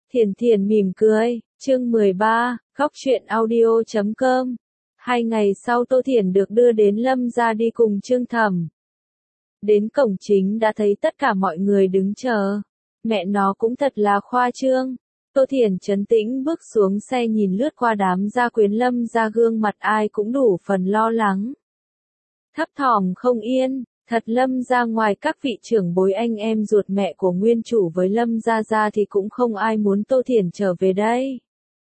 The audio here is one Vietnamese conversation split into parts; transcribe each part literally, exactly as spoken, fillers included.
Thiền Thiền mỉm cười, chương mười ba, góc truyện audio chấm com. Hai ngày sau Tô Thiền được đưa đến Lâm gia đi cùng Trương Thẩm. Đến cổng chính đã thấy tất cả mọi người đứng chờ. Mẹ nó cũng thật là khoa trương. Tô Thiền trấn tĩnh bước xuống xe nhìn lướt qua đám gia quyến Lâm gia, gương mặt ai cũng đủ phần lo lắng. Thấp thỏm không yên. Thật Lâm gia ngoài các vị trưởng bối anh em ruột mẹ của nguyên chủ với Lâm gia gia thì cũng không ai muốn Tô Thiền trở về đây.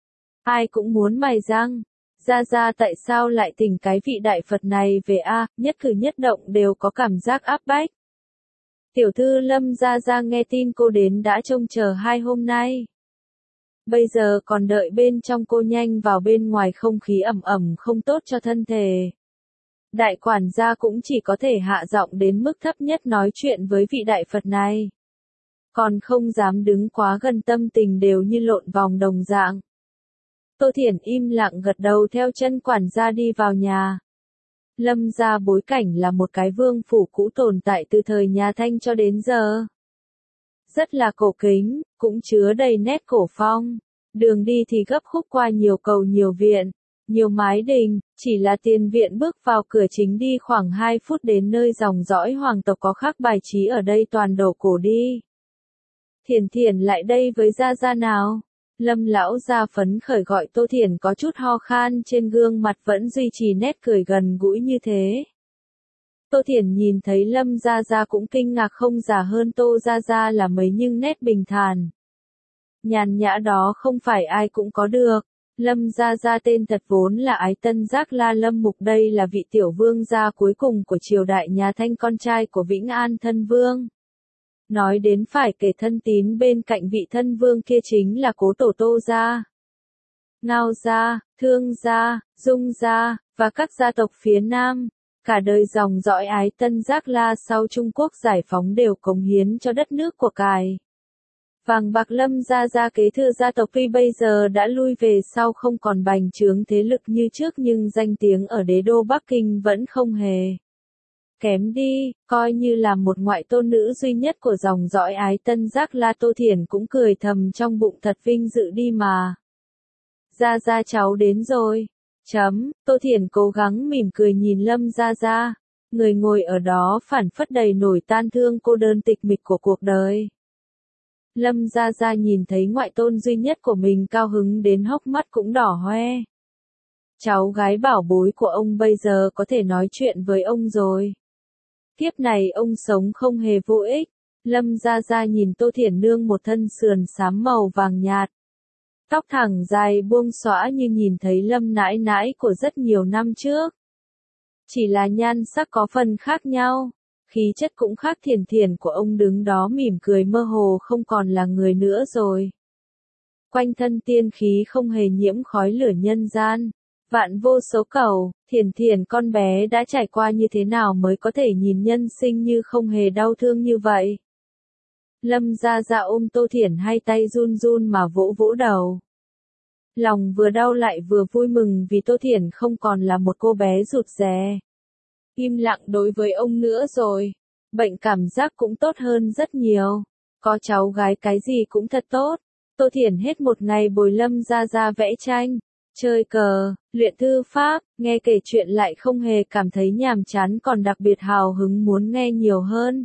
Ai cũng muốn mài răng. Gia gia tại sao lại tình cái vị đại Phật này về a? À, nhất cử nhất động đều có cảm giác áp bách. Tiểu thư Lâm gia gia nghe tin cô đến đã trông chờ hai hôm nay. Bây giờ còn đợi bên trong, cô nhanh vào, bên ngoài không khí ẩm ẩm không tốt cho thân thể. Đại quản gia cũng chỉ có thể hạ giọng đến mức thấp nhất nói chuyện với vị đại Phật này. Còn không dám đứng quá gần, tâm tình đều như lộn vòng đồng dạng. Tô Thiển im lặng gật đầu theo chân quản gia đi vào nhà. Lâm gia bối cảnh là một cái vương phủ cũ tồn tại từ thời nhà Thanh cho đến giờ. Rất là cổ kính, cũng chứa đầy nét cổ phong. Đường đi thì gấp khúc qua nhiều cầu nhiều viện, nhiều mái đình, chỉ là tiền viện bước vào cửa chính đi khoảng hai phút đến nơi dòng dõi hoàng tộc có khắc bài trí ở đây toàn đồ cổ đi. Thiền Thiền lại đây với gia gia nào? Lâm lão gia phấn khởi gọi Tô Thiền, có chút ho khan, trên gương mặt vẫn duy trì nét cười gần gũi như thế. Tô Thiền nhìn thấy Lâm gia gia cũng kinh ngạc, không già hơn Tô gia gia là mấy nhưng nét bình thản. Nhàn nhã đó không phải ai cũng có được. Lâm gia gia tên thật vốn là Ái Tân Giác La Lâm Mục, đây là vị tiểu vương gia cuối cùng của triều đại nhà Thanh, con trai của Vĩnh An thân vương. Nói đến phải kể thân tín bên cạnh vị thân vương kia chính là cố tổ Tô gia, Ngao gia, Thương gia, Dung gia, và các gia tộc phía Nam. Cả đời dòng dõi Ái Tân Giác La sau Trung Quốc giải phóng đều cống hiến cho đất nước của cải. Vàng bạc Lâm gia gia kế thừa gia tộc tuy bây giờ đã lui về sau, không còn bành trướng thế lực như trước, nhưng danh tiếng ở đế đô Bắc Kinh vẫn không hề kém đi. Coi như là một ngoại tôn nữ duy nhất của dòng dõi Ái Tân Giác La, Tô Thiển cũng cười thầm trong bụng, thật vinh dự đi mà. Gia gia cháu đến rồi. Chấm, Tô Thiển cố gắng mỉm cười nhìn Lâm gia gia. Người ngồi ở đó phảng phất đầy nổi tan thương cô đơn tịch mịch của cuộc đời. Lâm gia gia nhìn thấy ngoại tôn duy nhất của mình cao hứng đến hốc mắt cũng đỏ hoe. Cháu gái bảo bối của ông bây giờ có thể nói chuyện với ông rồi. Kiếp này ông sống không hề vô ích. Lâm gia gia nhìn Tô Thiển nương một thân sườn xám màu vàng nhạt. Tóc thẳng dài buông xõa như nhìn thấy Lâm nãi nãi của rất nhiều năm trước. Chỉ là nhan sắc có phần khác nhau. Khí chất cũng khác. Thiền Thiền của ông đứng đó mỉm cười, mơ hồ không còn là người nữa rồi. Quanh thân tiên khí không hề nhiễm khói lửa nhân gian. Vạn vô số cầu, Thiền Thiền con bé đã trải qua như thế nào mới có thể nhìn nhân sinh như không hề đau thương như vậy. Lâm gia gia ôm Tô Thiển, hai tay run run mà vỗ vỗ đầu. Lòng vừa đau lại vừa vui mừng vì Tô Thiển không còn là một cô bé rụt rè, im lặng đối với ông nữa rồi. Bệnh cảm giác cũng tốt hơn rất nhiều. Có cháu gái cái gì cũng thật tốt. Tô Thiển hết một ngày bồi Lâm gia gia vẽ tranh, chơi cờ, luyện thư pháp, nghe kể chuyện lại không hề cảm thấy nhàm chán, còn đặc biệt hào hứng muốn nghe nhiều hơn.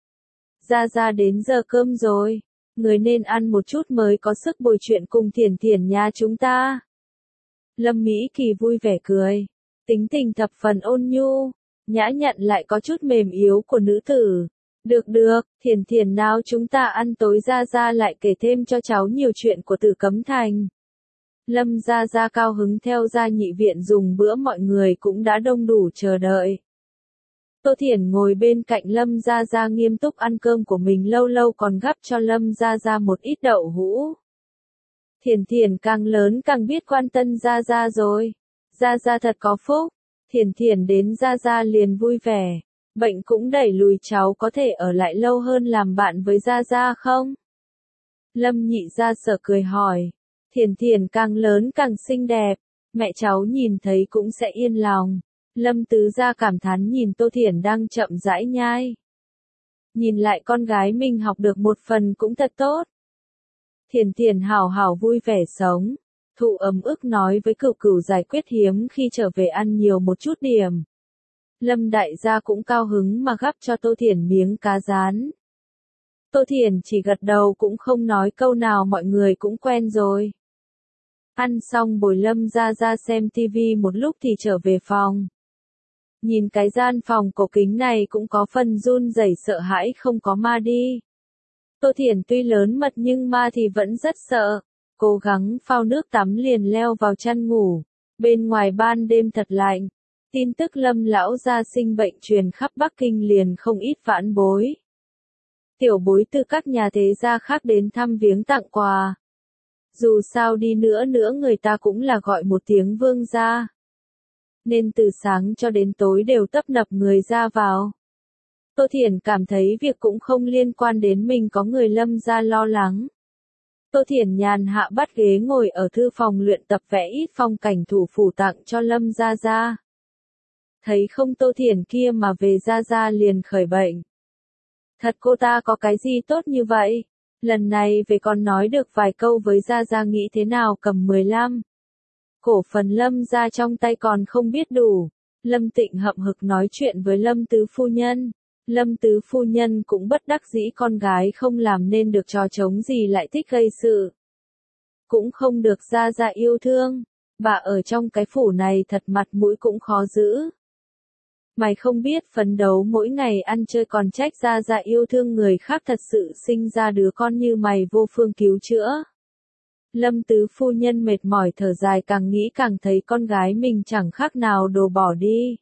Gia gia đến giờ cơm rồi. Người nên ăn một chút mới có sức bồi chuyện cùng Thiển Thiển nhà chúng ta. Lâm Mỹ Kỳ vui vẻ cười. Tính tình thập phần ôn nhu, nhã nhặn lại có chút mềm yếu của nữ tử. Được được, Thiển Thiển nào chúng ta ăn tối, gia gia lại kể thêm cho cháu nhiều chuyện của Tử Cấm Thành. Lâm gia gia cao hứng theo ra nhị viện dùng bữa, mọi người cũng đã đông đủ chờ đợi. Tô Thiển ngồi bên cạnh Lâm gia gia nghiêm túc ăn cơm của mình, lâu lâu còn gắp cho Lâm gia gia một ít đậu hũ. Thiển Thiển càng lớn càng biết quan tâm gia gia rồi. Gia gia thật có phúc. Thiển Thiển đến gia gia liền vui vẻ. Bệnh cũng đẩy lùi, cháu có thể ở lại lâu hơn làm bạn với gia gia không? Lâm nhị gia sở cười hỏi. Thiển Thiển càng lớn càng xinh đẹp. Mẹ cháu nhìn thấy cũng sẽ yên lòng. Lâm tứ gia cảm thán nhìn Tô Thiển đang chậm rãi nhai. Nhìn lại con gái mình học được một phần cũng thật tốt. Thiền Thiền hảo hảo vui vẻ sống. Thụ ấm ức nói với Cửu Cửu giải quyết hiếm khi trở về ăn nhiều một chút điểm. Lâm đại gia cũng cao hứng mà gắp cho Tô Thiền miếng cá rán. Tô Thiền chỉ gật đầu cũng không nói câu nào, mọi người cũng quen rồi. Ăn xong bồi Lâm ra ra xem tivi một lúc thì trở về phòng. Nhìn cái gian phòng cổ kính này cũng có phần run rẩy sợ hãi không có ma đi. Tô Thiền tuy lớn mật nhưng ma thì vẫn rất sợ. Cố gắng phao nước tắm liền leo vào chăn ngủ. Bên ngoài ban đêm thật lạnh. Tin tức Lâm lão gia sinh bệnh truyền khắp Bắc Kinh liền không ít vãn bối. Tiểu bối từ các nhà thế gia khác đến thăm viếng tặng quà. Dù sao đi nữa nữa người ta cũng là gọi một tiếng vương gia. Nên từ sáng cho đến tối đều tấp nập người ra vào. Tô Thiền cảm thấy việc cũng không liên quan đến mình có người Lâm gia lo lắng. Tô Thiền nhàn hạ bắt ghế ngồi ở thư phòng luyện tập vẽ ít phong cảnh thủ phủ tặng cho Lâm gia gia. Thấy không Tô Thiền kia mà về gia gia liền khởi bệnh. Thật cô ta có cái gì tốt như vậy? Lần này về còn nói được vài câu với gia gia nghĩ thế nào cầm mười lăm. Cổ phần Lâm gia trong tay còn không biết đủ. Lâm Tịnh hậm hực nói chuyện với Lâm Tứ Phu Nhân. Lâm Tứ Phu Nhân cũng bất đắc dĩ con gái không làm nên được trò trống gì lại thích gây sự. Cũng không được gia gia yêu thương. Bà ở trong cái phủ này thật mặt mũi cũng khó giữ. Mày không biết phấn đấu mỗi ngày ăn chơi còn trách gia gia yêu thương người khác, thật sự sinh ra đứa con như mày vô phương cứu chữa. Lâm Tứ Phu Nhân mệt mỏi thở dài, càng nghĩ càng thấy con gái mình chẳng khác nào đồ bỏ đi.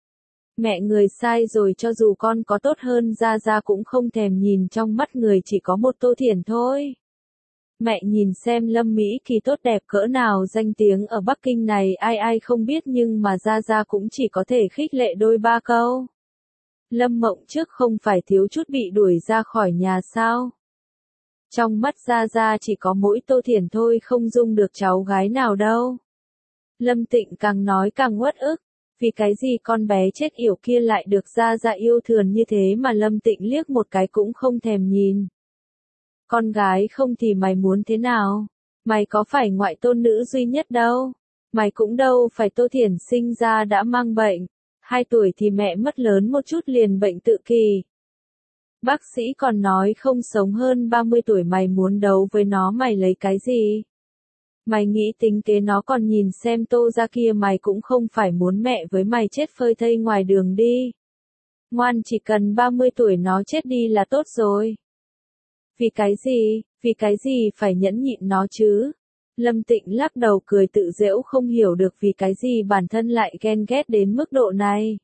Mẹ người sai rồi, cho dù con có tốt hơn gia gia cũng không thèm nhìn trong mắt người chỉ có một Tô Thiền thôi. Mẹ nhìn xem Lâm Mỹ Kỳ tốt đẹp cỡ nào, danh tiếng ở Bắc Kinh này ai ai không biết, nhưng mà gia gia cũng chỉ có thể khích lệ đôi ba câu. Lâm Mộng trước không phải thiếu chút bị đuổi ra khỏi nhà sao? Trong mắt gia gia chỉ có mỗi Tô Thiền thôi, không dung được cháu gái nào đâu. Lâm Tịnh càng nói càng uất ức, vì cái gì con bé chết yểu kia lại được gia gia yêu thương như thế mà Lâm Tịnh liếc một cái cũng không thèm nhìn. Con gái không thì mày muốn thế nào? Mày có phải ngoại tôn nữ duy nhất đâu. Mày cũng đâu phải Tô Thiền sinh ra đã mang bệnh. Hai tuổi thì mẹ mất, lớn một chút liền bệnh tự kỷ. Bác sĩ còn nói không sống hơn ba mươi tuổi, mày muốn đấu với nó mày lấy cái gì? Mày nghĩ tính kế nó còn nhìn xem Tô ra kia, mày cũng không phải muốn mẹ với mày chết phơi thây ngoài đường đi. Ngoan, chỉ cần ba mươi tuổi nó chết đi là tốt rồi. Vì cái gì, vì cái gì phải nhẫn nhịn nó chứ? Lâm Tịnh lắc đầu cười tự giễu, không hiểu được vì cái gì bản thân lại ghen ghét đến mức độ này.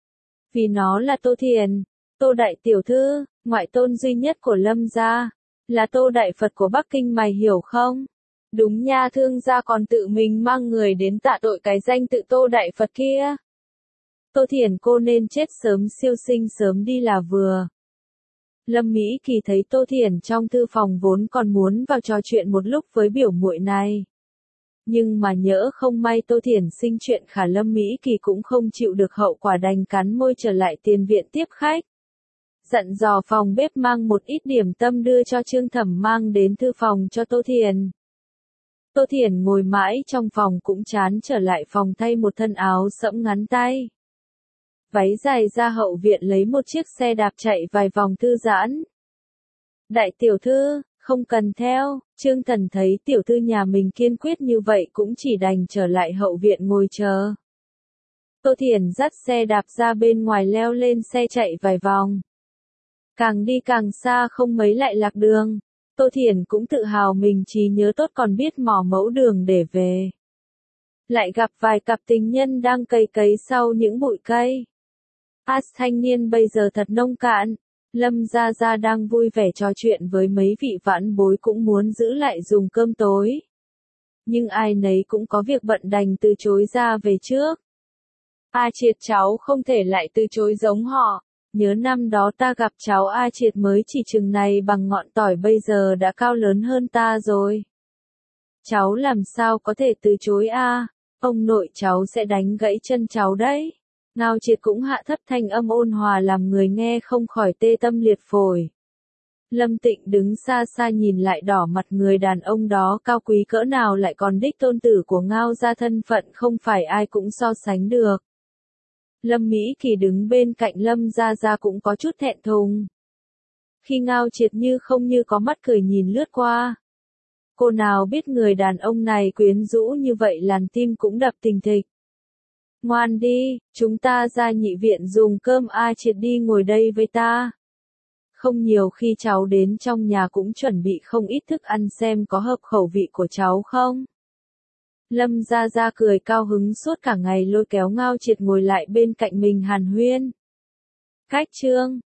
Vì nó là Tô Thiền, Tô đại tiểu thư, ngoại tôn duy nhất của Lâm gia, là Tô đại Phật của Bắc Kinh, mày hiểu không? Đúng nha, thương gia còn tự mình mang người đến tạ tội cái danh tự Tô đại Phật kia. Tô Thiền cô nên chết sớm, siêu sinh sớm đi là vừa. Lâm Mỹ Kỳ thấy Tô Thiền trong thư phòng vốn còn muốn vào trò chuyện một lúc với biểu muội này. Nhưng mà nhỡ không may Tô Thiền sinh chuyện khả, Lâm Mỹ Kỳ cũng không chịu được hậu quả, đành cắn môi trở lại tiền viện tiếp khách. Dặn dò phòng bếp mang một ít điểm tâm đưa cho Trương Thẩm mang đến thư phòng cho Tô Thiền. Tô Thiền ngồi mãi trong phòng cũng chán, trở lại phòng thay một thân áo sẫm ngắn tay. Váy dài ra hậu viện lấy một chiếc xe đạp chạy vài vòng thư giãn. Đại tiểu thư, không cần theo. Trương Thần thấy tiểu thư nhà mình kiên quyết như vậy cũng chỉ đành trở lại hậu viện ngồi chờ. Tô Thiền dắt xe đạp ra bên ngoài leo lên xe chạy vài vòng. Càng đi càng xa, không mấy lại lạc đường. Tô Thiền cũng tự hào mình trí nhớ tốt, còn biết mò mẫu đường để về. Lại gặp vài cặp tình nhân đang cày cấy sau những bụi cây. As thanh niên bây giờ thật nông cạn. Lâm gia gia đang vui vẻ trò chuyện với mấy vị vãn bối, cũng muốn giữ lại dùng cơm tối. Nhưng ai nấy cũng có việc bận đành từ chối ra về trước. A Triệt cháu không thể lại từ chối giống họ. Nhớ năm đó ta gặp cháu A Triệt mới chỉ chừng này bằng ngọn tỏi, bây giờ đã cao lớn hơn ta rồi. Cháu làm sao có thể từ chối a? Ông nội cháu sẽ đánh gãy chân cháu đấy. Ngao Triệt cũng hạ thấp thanh âm ôn hòa làm người nghe không khỏi tê tâm liệt phổi. Lâm Tịnh đứng xa xa nhìn lại đỏ mặt người đàn ông đó cao quý cỡ nào lại còn đích tôn tử của Ngao gia, thân phận không phải ai cũng so sánh được. Lâm Mỹ Kỳ đứng bên cạnh Lâm Gia Gia cũng có chút thẹn thùng. Khi Ngao Triệt như không như có mắt cười nhìn lướt qua. Cô nào biết người đàn ông này quyến rũ như vậy, làn tim cũng đập thình thịch. Ngoan đi, chúng ta ra nhị viện dùng cơm, A Triệt đi ngồi đây với ta. Không nhiều khi cháu đến trong nhà cũng chuẩn bị không ít thức ăn, xem có hợp khẩu vị của cháu không. Lâm Gia Gia cười cao hứng suốt cả ngày, lôi kéo Ngao Triệt ngồi lại bên cạnh mình hàn huyên. Cách chương